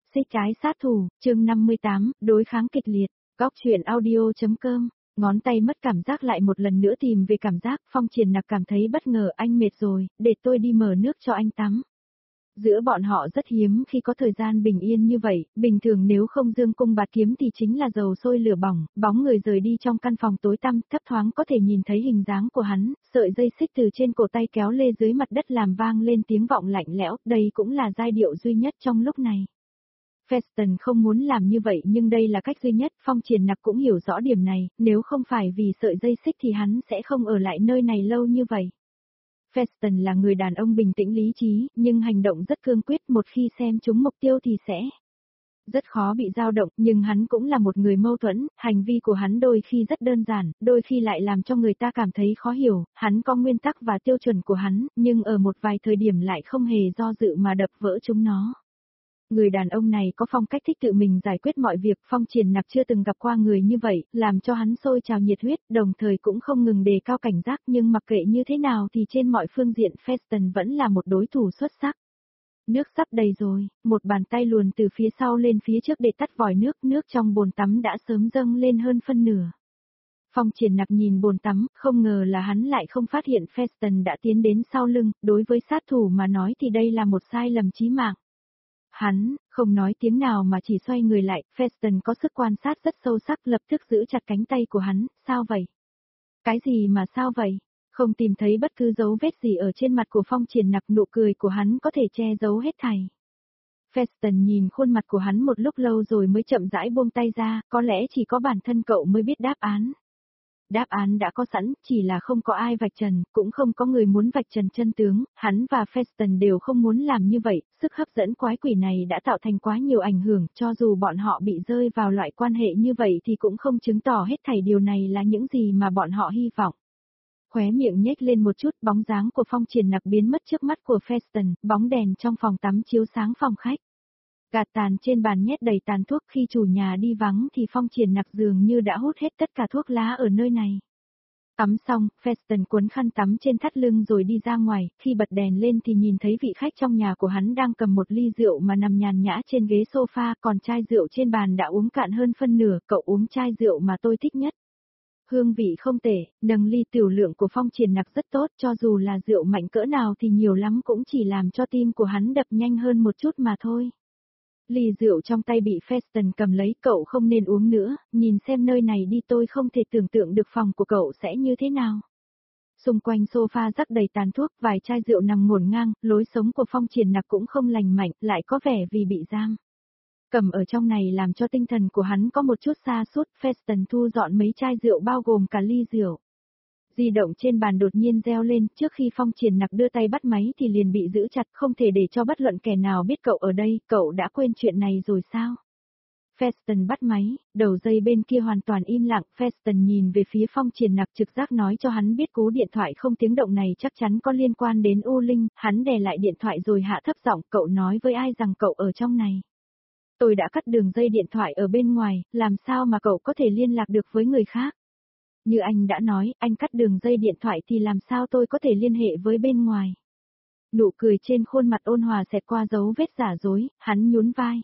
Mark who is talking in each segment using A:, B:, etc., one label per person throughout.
A: Xích trái sát thủ, chương 58, đối kháng kịch liệt, góc truyện audio.com, ngón tay mất cảm giác lại một lần nữa tìm về cảm giác, Phong Triển Nặc cảm thấy bất ngờ, anh mệt rồi, để tôi đi mở nước cho anh tắm. Giữa bọn họ rất hiếm khi có thời gian bình yên như vậy, bình thường nếu không dương cung bạt kiếm thì chính là dầu sôi lửa bỏng, bóng người rời đi trong căn phòng tối tăm, thấp thoáng có thể nhìn thấy hình dáng của hắn, sợi dây xích từ trên cổ tay kéo lê dưới mặt đất làm vang lên tiếng vọng lạnh lẽo, đây cũng là giai điệu duy nhất trong lúc này. Feston không muốn làm như vậy nhưng đây là cách duy nhất, Phong Triển Nặc cũng hiểu rõ điểm này, nếu không phải vì sợi dây xích thì hắn sẽ không ở lại nơi này lâu như vậy. Feston là người đàn ông bình tĩnh lý trí, nhưng hành động rất cương quyết, một khi xem trúng mục tiêu thì sẽ rất khó bị dao động, nhưng hắn cũng là một người mâu thuẫn, hành vi của hắn đôi khi rất đơn giản, đôi khi lại làm cho người ta cảm thấy khó hiểu, hắn có nguyên tắc và tiêu chuẩn của hắn, nhưng ở một vài thời điểm lại không hề do dự mà đập vỡ chúng nó. Người đàn ông này có phong cách thích tự mình giải quyết mọi việc, Phong Triển Nặc chưa từng gặp qua người như vậy, làm cho hắn sôi trào nhiệt huyết, đồng thời cũng không ngừng đề cao cảnh giác, nhưng mặc kệ như thế nào thì trên mọi phương diện Feston vẫn là một đối thủ xuất sắc. Nước sắp đầy rồi, một bàn tay luồn từ phía sau lên phía trước để tắt vòi nước, nước trong bồn tắm đã sớm dâng lên hơn phân nửa. Phong Triển Nặc nhìn bồn tắm, không ngờ là hắn lại không phát hiện Feston đã tiến đến sau lưng, đối với sát thủ mà nói thì đây là một sai lầm chí mạng. Hắn, không nói tiếng nào mà chỉ xoay người lại, Feston có sức quan sát rất sâu sắc lập tức giữ chặt cánh tay của hắn, sao vậy? Cái gì mà sao vậy? Không tìm thấy bất cứ dấu vết gì ở trên mặt của Phong Triển Nặc, nụ cười của hắn có thể che giấu hết thảy. Feston nhìn khuôn mặt của hắn một lúc lâu rồi mới chậm rãi buông tay ra, có lẽ chỉ có bản thân cậu mới biết đáp án. Đáp án đã có sẵn, chỉ là không có ai vạch trần, cũng không có người muốn vạch trần chân tướng, hắn và Feston đều không muốn làm như vậy, sức hấp dẫn quái quỷ này đã tạo thành quá nhiều ảnh hưởng, cho dù bọn họ bị rơi vào loại quan hệ như vậy thì cũng không chứng tỏ hết thảy điều này là những gì mà bọn họ hy vọng. Khóe miệng nhếch lên một chút, bóng dáng của Phong Triển Nặc biến mất trước mắt của Feston, bóng đèn trong phòng tắm chiếu sáng phòng khách. Gạt tàn trên bàn nhét đầy tàn thuốc, khi chủ nhà đi vắng thì Phong Triển Nặc dường như đã hút hết tất cả thuốc lá ở nơi này. Tắm xong, Feston cuốn khăn tắm trên thắt lưng rồi đi ra ngoài, khi bật đèn lên thì nhìn thấy vị khách trong nhà của hắn đang cầm một ly rượu mà nằm nhàn nhã trên ghế sofa, còn chai rượu trên bàn đã uống cạn hơn phân nửa, cậu uống chai rượu mà tôi thích nhất. Hương vị không tệ, nâng ly tiểu lượng của Phong Triển Nặc rất tốt, cho dù là rượu mạnh cỡ nào thì nhiều lắm cũng chỉ làm cho tim của hắn đập nhanh hơn một chút mà thôi. Ly rượu trong tay bị Feston cầm lấy, cậu không nên uống nữa, nhìn xem nơi này đi, tôi không thể tưởng tượng được phòng của cậu sẽ như thế nào. Xung quanh sofa rắc đầy tàn thuốc, vài chai rượu nằm ngổn ngang, lối sống của Phong Triển Nặc cũng không lành mạnh, lại có vẻ vì bị giam cầm ở trong này làm cho tinh thần của hắn có một chút sa sút. Feston thu dọn mấy chai rượu bao gồm cả ly rượu. Di động trên bàn đột nhiên reo lên, trước khi Phong Triển Nặc đưa tay bắt máy thì liền bị giữ chặt, không thể để cho bất luận kẻ nào biết cậu ở đây, cậu đã quên chuyện này rồi sao? Feston bắt máy, đầu dây bên kia hoàn toàn im lặng, Feston nhìn về phía Phong Triển Nặc, trực giác nói cho hắn biết cú điện thoại không tiếng động này chắc chắn có liên quan đến U Linh, hắn đè lại điện thoại rồi hạ thấp giọng, cậu nói với ai rằng cậu ở trong này? Tôi đã cắt đường dây điện thoại ở bên ngoài, làm sao mà cậu có thể liên lạc được với người khác? Như anh đã nói, anh cắt đường dây điện thoại thì làm sao tôi có thể liên hệ với bên ngoài? Nụ cười trên khuôn mặt ôn hòa xẹt qua dấu vết giả dối, hắn nhún vai.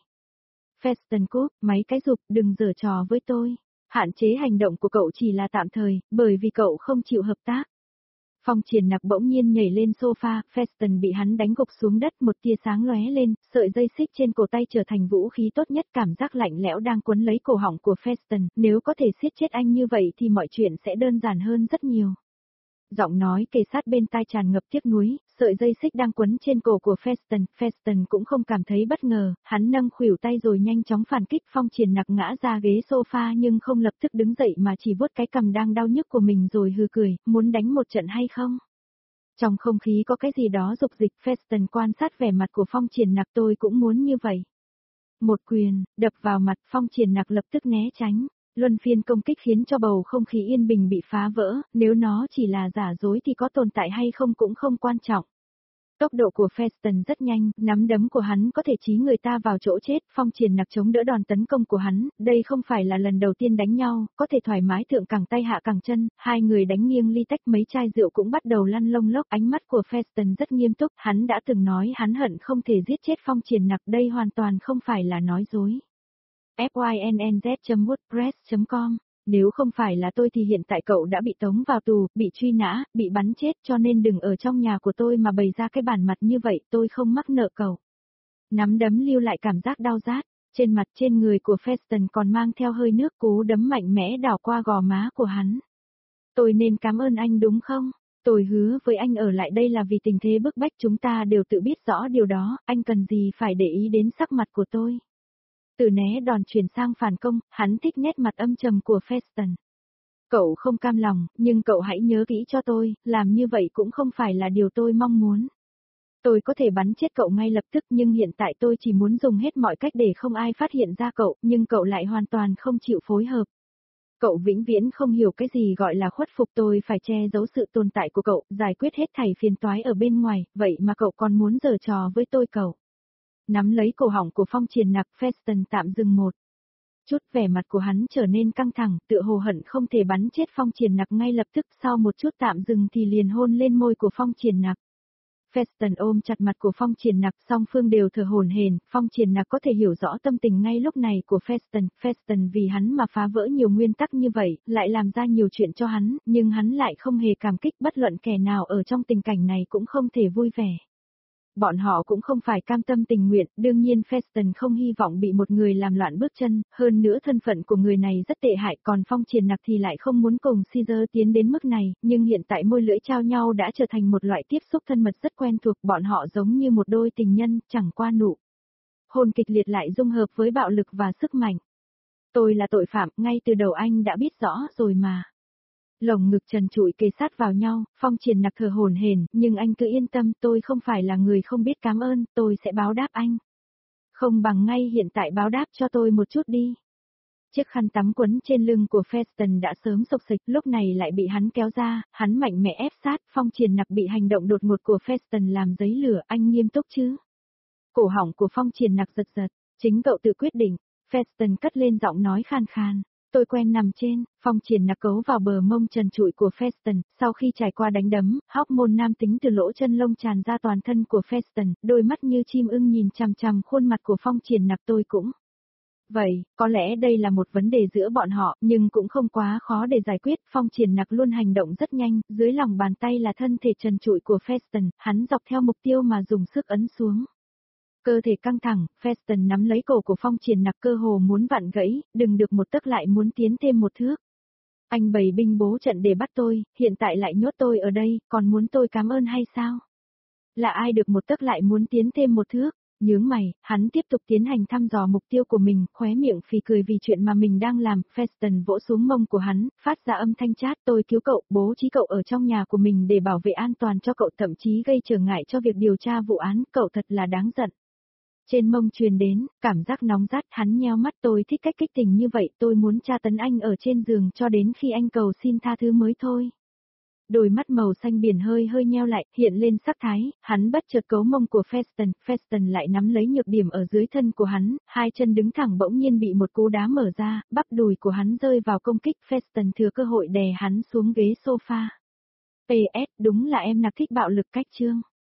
A: Feston cúp, máy cái giục, đừng giở trò với tôi. Hạn chế hành động của cậu chỉ là tạm thời, bởi vì cậu không chịu hợp tác. Phong Triển Nặc bỗng nhiên nhảy lên sofa, Feston bị hắn đánh gục xuống đất, một tia sáng lóe lên, sợi dây xích trên cổ tay trở thành vũ khí tốt nhất, cảm giác lạnh lẽo đang quấn lấy cổ họng của Feston, nếu có thể siết chết anh như vậy thì mọi chuyện sẽ đơn giản hơn rất nhiều. Giọng nói kề sát bên tai tràn ngập tiếc nuối, sợi dây xích đang quấn trên cổ của Feston cũng không cảm thấy bất ngờ, hắn nâng khuỷu tay rồi nhanh chóng phản kích. Phong Triển Nặc ngã ra ghế sofa nhưng không lập tức đứng dậy mà chỉ vuốt cái cằm đang đau nhức của mình rồi hừ cười, muốn đánh một trận hay không? Trong không khí có cái gì đó dục dịch, Feston quan sát vẻ mặt của Phong Triển Nặc, tôi cũng muốn như vậy. Một quyền, đập vào mặt, Phong Triển Nặc lập tức né tránh. Luân phiên công kích khiến cho bầu không khí yên bình bị phá vỡ, nếu nó chỉ là giả dối thì có tồn tại hay không cũng không quan trọng. Tốc độ của Feston rất nhanh, nắm đấm của hắn có thể chí người ta vào chỗ chết, Phong Triển Nặc chống đỡ đòn tấn công của hắn, đây không phải là lần đầu tiên đánh nhau, có thể thoải mái thượng cẳng tay hạ cẳng chân, hai người đánh nghiêng ly tách mấy chai rượu cũng bắt đầu lăn lông lốc, ánh mắt của Feston rất nghiêm túc, hắn đã từng nói hắn hận không thể giết chết Phong Triển Nặc, đây hoàn toàn không phải là nói dối. fynnz.wordpress.com Nếu không phải là tôi thì hiện tại cậu đã bị tống vào tù, bị truy nã, bị bắn chết, cho nên đừng ở trong nhà của tôi mà bày ra cái bản mặt như vậy, tôi không mắc nợ cậu. Nắm đấm lưu lại cảm giác đau rát, trên mặt trên người của Feston còn mang theo hơi nước, cú đấm mạnh mẽ đảo qua gò má của hắn. Tôi nên cảm ơn anh đúng không? Tôi hứa với anh ở lại đây là vì tình thế bức bách, chúng ta đều tự biết rõ điều đó, anh cần gì phải để ý đến sắc mặt của tôi. Từ né đòn chuyển sang phản công, hắn thích nét mặt âm trầm của Feston. Cậu không cam lòng, nhưng cậu hãy nhớ kỹ cho tôi, làm như vậy cũng không phải là điều tôi mong muốn. Tôi có thể bắn chết cậu ngay lập tức, nhưng hiện tại tôi chỉ muốn dùng hết mọi cách để không ai phát hiện ra cậu, nhưng cậu lại hoàn toàn không chịu phối hợp. Cậu vĩnh viễn không hiểu cái gì gọi là khuất phục, tôi phải che giấu sự tồn tại của cậu, giải quyết hết thảy phiền toái ở bên ngoài, vậy mà cậu còn muốn giở trò với tôi cậu. Nắm lấy cổ họng của Phong Triển Nặc, Feston tạm dừng một chút, vẻ mặt của hắn trở nên căng thẳng, tựa hồ hận không thể bắn chết Phong Triển Nặc ngay lập tức, sau một chút tạm dừng thì liền hôn lên môi của Phong Triển Nặc. Feston ôm chặt mặt của Phong Triển Nặc, song phương đều thở hổn hển, Phong Triển Nặc có thể hiểu rõ tâm tình ngay lúc này của Feston vì hắn mà phá vỡ nhiều nguyên tắc như vậy, lại làm ra nhiều chuyện cho hắn, nhưng hắn lại không hề cảm kích, bất luận kẻ nào ở trong tình cảnh này cũng không thể vui vẻ. Bọn họ cũng không phải cam tâm tình nguyện, đương nhiên Feston không hy vọng bị một người làm loạn bước chân, hơn nữa thân phận của người này rất tệ hại, còn Phong Triển Nặc thì lại không muốn cùng Caesar tiến đến mức này, nhưng hiện tại môi lưỡi trao nhau đã trở thành một loại tiếp xúc thân mật rất quen thuộc, bọn họ giống như một đôi tình nhân, chẳng qua nụ hôn kịch liệt lại dung hợp với bạo lực và sức mạnh. Tôi là tội phạm, ngay từ đầu anh đã biết rõ rồi mà. Lồng ngực trần trụi kề sát vào nhau, Phong Triển Nặc thở hổn hển, nhưng anh cứ yên tâm, tôi không phải là người không biết cảm ơn, tôi sẽ báo đáp anh. Không bằng ngay hiện tại báo đáp cho tôi một chút đi. Chiếc khăn tắm quấn trên lưng của Feston đã sớm xộc xịch, lúc này lại bị hắn kéo ra, hắn mạnh mẽ ép sát, Phong Triển Nặc bị hành động đột ngột của Feston làm giấy lửa, anh nghiêm túc chứ? Cổ họng của Phong Triển Nặc giật giật, chính cậu tự quyết định. Feston cất lên giọng nói khan khan. Tôi quen nằm trên, Phong Triển Nặc cấu vào bờ mông trần trụi của Feston, sau khi trải qua đánh đấm, hormone nam tính từ lỗ chân lông tràn ra toàn thân của Feston, đôi mắt như chim ưng nhìn chằm chằm khuôn mặt của Phong Triển Nặc, tôi cũng. Vậy, có lẽ đây là một vấn đề giữa bọn họ, nhưng cũng không quá khó để giải quyết, Phong Triển Nặc luôn hành động rất nhanh, dưới lòng bàn tay là thân thể trần trụi của Feston, hắn dọc theo mục tiêu mà dùng sức ấn xuống. Cơ thể căng thẳng, Feston nắm lấy cổ của Phong Triển Nặc, cơ hồ muốn vặn gãy, đừng được một tấc lại muốn tiến thêm một thước. Anh bày binh bố trận để bắt tôi, hiện tại lại nhốt tôi ở đây, còn muốn tôi cảm ơn hay sao? Là ai được một tấc lại muốn tiến thêm một thước? Nhướng mày, hắn tiếp tục tiến hành thăm dò mục tiêu của mình, khóe miệng phì cười vì chuyện mà mình đang làm. Feston vỗ xuống mông của hắn, phát ra âm thanh chát, tôi cứu cậu, bố trí cậu ở trong nhà của mình để bảo vệ an toàn cho cậu, thậm chí gây trở ngại cho việc điều tra vụ án, cậu thật là đáng giận. Trên mông truyền đến, cảm giác nóng rát, hắn nheo mắt, tôi thích cách kích tình như vậy, tôi muốn tra tấn anh ở trên giường cho đến khi anh cầu xin tha thứ mới thôi. Đôi mắt màu xanh biển hơi hơi nheo lại, hiện lên sắc thái, hắn bất chợt cấu mông của Feston lại nắm lấy nhược điểm ở dưới thân của hắn, hai chân đứng thẳng bỗng nhiên bị một cú đá mở ra, bắp đùi của hắn rơi vào công kích, Feston thừa cơ hội đè hắn xuống ghế sofa. PS, đúng là em nặc thích bạo lực cách chương.